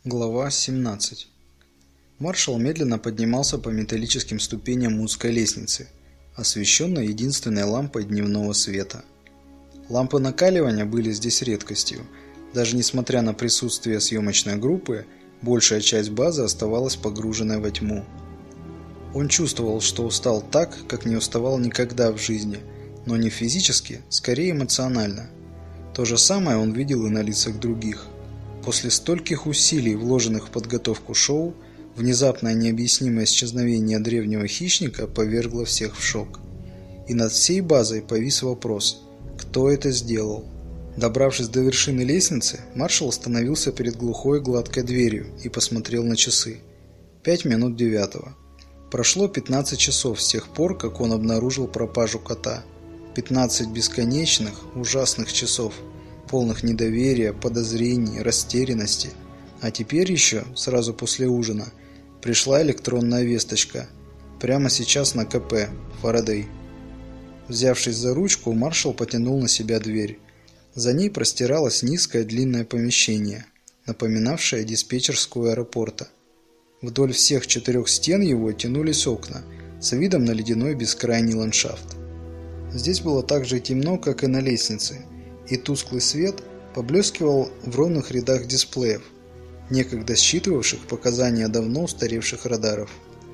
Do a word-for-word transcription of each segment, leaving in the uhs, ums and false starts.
Глава семнадцать. Маршал медленно поднимался по металлическим ступеням узкой лестницы, освещенной единственной лампой дневного света. Лампы накаливания были здесь редкостью. Даже несмотря на присутствие съемочной группы, большая часть базы оставалась погруженной во тьму. Он чувствовал, что устал так, как не уставал никогда в жизни, но не физически, скорее эмоционально. То же самое он видел и на лицах других. После стольких усилий, вложенных в подготовку шоу, внезапное необъяснимое исчезновение древнего хищника повергло всех в шок. И над всей базой повис вопрос: кто это сделал? Добравшись до вершины лестницы, маршал остановился перед глухой гладкой дверью и посмотрел на часы. Пять минут девятого. Прошло пятнадцать часов с тех пор, как он обнаружил пропажу кота. Пятнадцать бесконечных, ужасных часов, полных недоверия, подозрений, растерянности. А теперь еще, сразу после ужина, пришла электронная весточка. Прямо сейчас на КП. Фарадей. Взявшись за ручку, маршал потянул на себя дверь. За ней простиралось низкое длинное помещение, напоминавшее диспетчерскую аэропорта. Вдоль всех четырех стен его тянулись окна с видом на ледяной бескрайний ландшафт. Здесь было так же темно, как и на лестнице, и тусклый свет поблескивал в ровных рядах дисплеев, некогда считывавших показания давно устаревших радаров.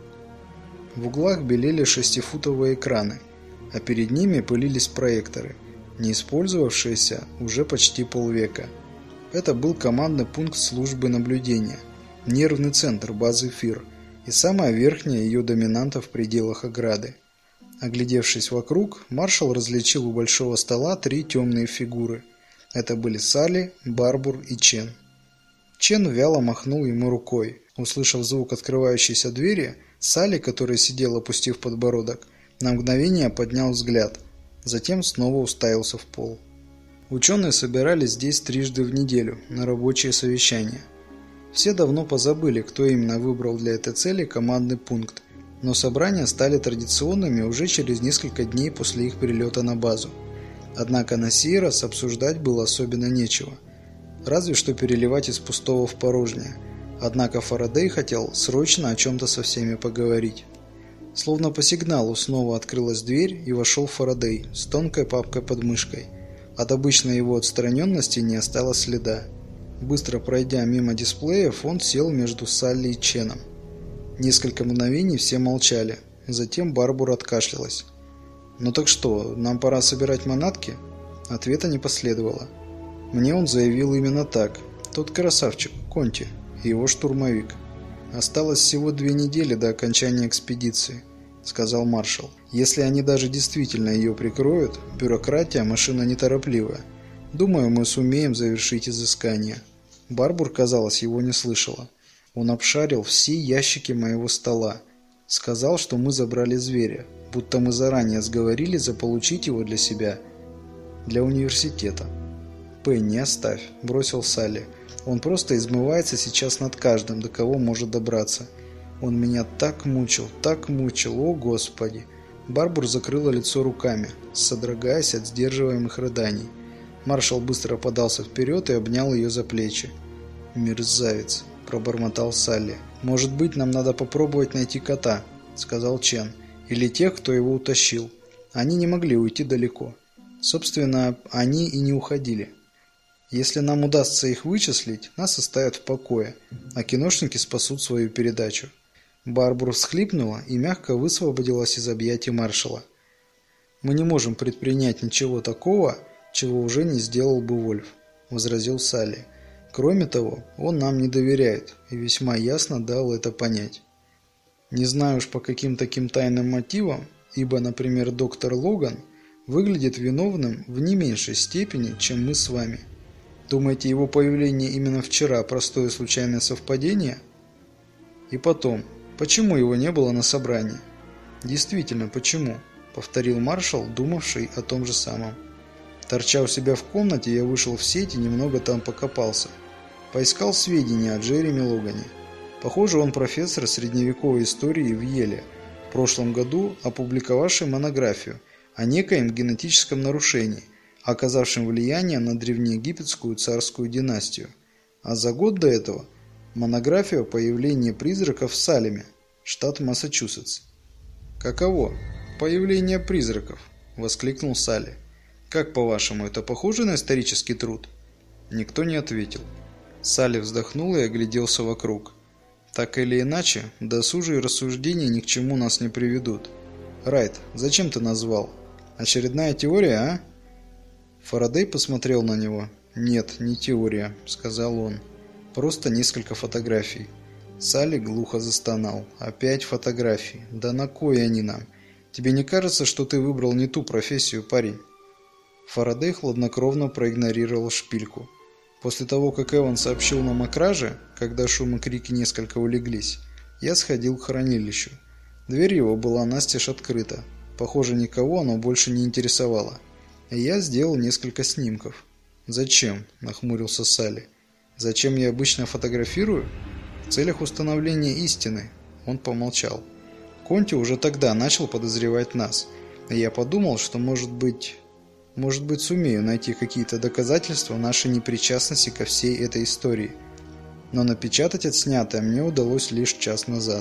В углах белели шестифутовые экраны, а перед ними пылились проекторы, не использовавшиеся уже почти полвека. Это был командный пункт службы наблюдения, нервный центр базы ФИР и самая верхняя ее доминанта в пределах ограды. Оглядевшись вокруг, маршал различил у большого стола три темные фигуры. Это были Салли, Барбур и Чен. Чен вяло махнул ему рукой. Услышав звук открывающейся двери, Салли, который сидел, опустив подбородок, на мгновение поднял взгляд, затем снова уставился в пол. Ученые собирались здесь трижды в неделю на рабочие совещания. Все давно позабыли, кто именно выбрал для этой цели командный пункт, но собрания стали традиционными уже через несколько дней после их прилета на базу. Однако на сей раз обсуждать было особенно нечего, разве что переливать из пустого в порожнее. Однако Фарадей хотел срочно о чем-то со всеми поговорить. Словно по сигналу снова открылась дверь, и вошел Фарадей с тонкой папкой под мышкой. От обычной его отстраненности не осталось следа. Быстро пройдя мимо дисплеев, он сел между Салли и Ченом. Несколько мгновений все молчали, затем Барбур откашлялась. «Ну так что, нам пора собирать манатки?» Ответа не последовало. Мне он заявил именно так. Тот красавчик, Конти, и его штурмовик. «Осталось всего две недели до окончания экспедиции», — сказал маршал. «Если они даже действительно ее прикроют, бюрократия — машина неторопливая. Думаю, мы сумеем завершить изыскание». Барбур, казалось, его не слышала. Он обшарил все ящики моего стола. Сказал, что мы забрали зверя, будто мы заранее сговорили заполучить его для себя, для университета. «Пенни, оставь», — бросил Салли. «Он просто измывается сейчас над каждым, до кого может добраться. Он меня так мучил, так мучил, о господи!» Барбур закрыла лицо руками, содрогаясь от сдерживаемых рыданий. Маршал быстро подался вперед и обнял ее за плечи. «Мерзавец», — пробормотал Салли. «Может быть, нам надо попробовать найти кота», — сказал Чен. «Или тех, кто его утащил. Они не могли уйти далеко. Собственно, они и не уходили. Если нам удастся их вычислить, нас оставят в покое, а киношники спасут свою передачу». Барбур всхлипнула и мягко высвободилась из объятий маршала. «Мы не можем предпринять ничего такого, чего уже не сделал бы Вольф», — возразил Салли. «Кроме того, он нам не доверяет и весьма ясно дал это понять. Не знаю уж по каким таким тайным мотивам, ибо, например, доктор Логан выглядит виновным в не меньшей степени, чем мы с вами. Думаете, его появление именно вчера простое случайное совпадение? И потом, почему его не было на собрании?» «Действительно, почему?» — повторил маршал, думавший о том же самом. «Торча у себя в комнате, я вышел в сеть и немного там покопался. Поискал сведения о Джереми Логане. Похоже, он профессор средневековой истории в Йеле, в прошлом году опубликовавший монографию о некоем генетическом нарушении, оказавшем влияние на древнеегипетскую царскую династию. А за год до этого Монография о появлении призраков в Салеме, штат Массачусетс. «Каково? Появление призраков?» – воскликнул Салли. «Как, по-вашему, это похоже на исторический труд?» Никто не ответил. Салли вздохнул и огляделся вокруг. «Так или иначе, досужие рассуждения ни к чему нас не приведут. Райт, зачем ты назвал? Очередная теория, а?» Фарадей посмотрел на него. «Нет, не теория», – сказал он. «Просто несколько фотографий». Салли глухо застонал. «Опять фотографии. Да на кой они нам? Тебе не кажется, что ты выбрал не ту профессию, парень?» Фарадей хладнокровно проигнорировал шпильку. После того, как Эван сообщил нам о краже, когда шум и крики несколько улеглись, я сходил к хранилищу. Дверь его была настежь открыта. Похоже, никого оно больше не интересовало. И я сделал несколько снимков. «Зачем?» – нахмурился Салли. «Зачем я обычно фотографирую?» «В целях установления истины». Он помолчал. «Конти уже тогда начал подозревать нас. И я подумал, что, может быть... Может быть, сумею найти какие-то доказательства нашей непричастности ко всей этой истории. Но напечатать отснятое мне удалось лишь час назад».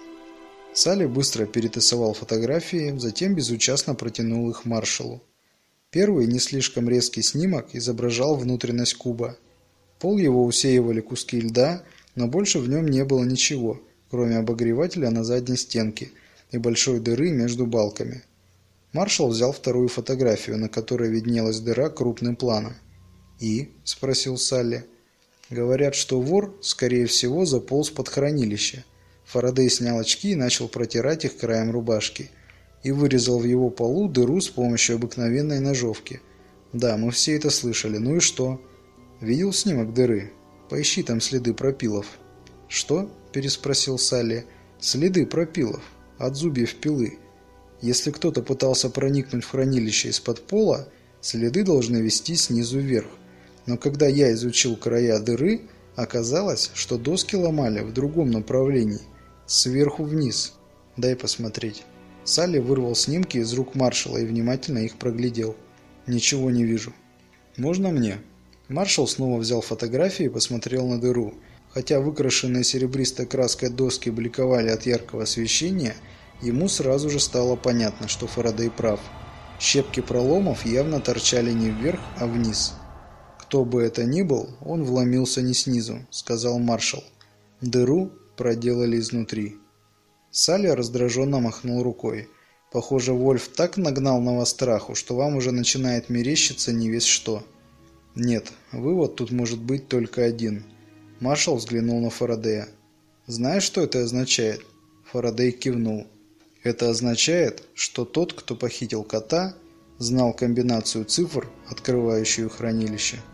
Салли быстро перетасовал фотографии, затем безучастно протянул их маршалу. Первый, не слишком резкий снимок изображал внутренность куба. Пол его усеивали куски льда, но больше в нем не было ничего, кроме обогревателя на задней стенке и большой дыры между балками. Маршал взял вторую фотографию, на которой виднелась дыра крупным планом. «И?» – спросил Салли. «Говорят, что вор, скорее всего, заполз под хранилище». Фарадей снял очки и начал протирать их краем рубашки. И вырезал в его полу дыру с помощью обыкновенной ножовки. «Да, мы все это слышали. Ну и что?» «Видел снимок дыры? Поищи там следы пропилов». «Что?» – переспросил Салли. «Следы пропилов. От зубьев пилы. Если кто-то пытался проникнуть в хранилище из-под пола, следы должны вести снизу вверх. Но когда я изучил края дыры, оказалось, что доски ломали в другом направлении, сверху вниз. Дай посмотреть». Салли вырвал снимки из рук маршала и внимательно их проглядел. «Ничего не вижу». «Можно мне?» Маршал снова взял фотографии и посмотрел на дыру. Хотя выкрашенные серебристой краской доски бликовали от яркого освещения, ему сразу же стало понятно, что Фарадей прав. Щепки проломов явно торчали не вверх, а вниз. «Кто бы это ни был, он вломился не снизу», — сказал маршал. «Дыру проделали изнутри». Салли раздраженно махнул рукой. «Похоже, Вольф так нагнал на вас страху, что вам уже начинает мерещиться не весь что». «Нет, вывод тут может быть только один». Маршал взглянул на Фарадея. «Знаешь, что это означает?» Фарадей кивнул. «Это означает, что тот, кто похитил кота, знал комбинацию цифр, открывающую хранилище».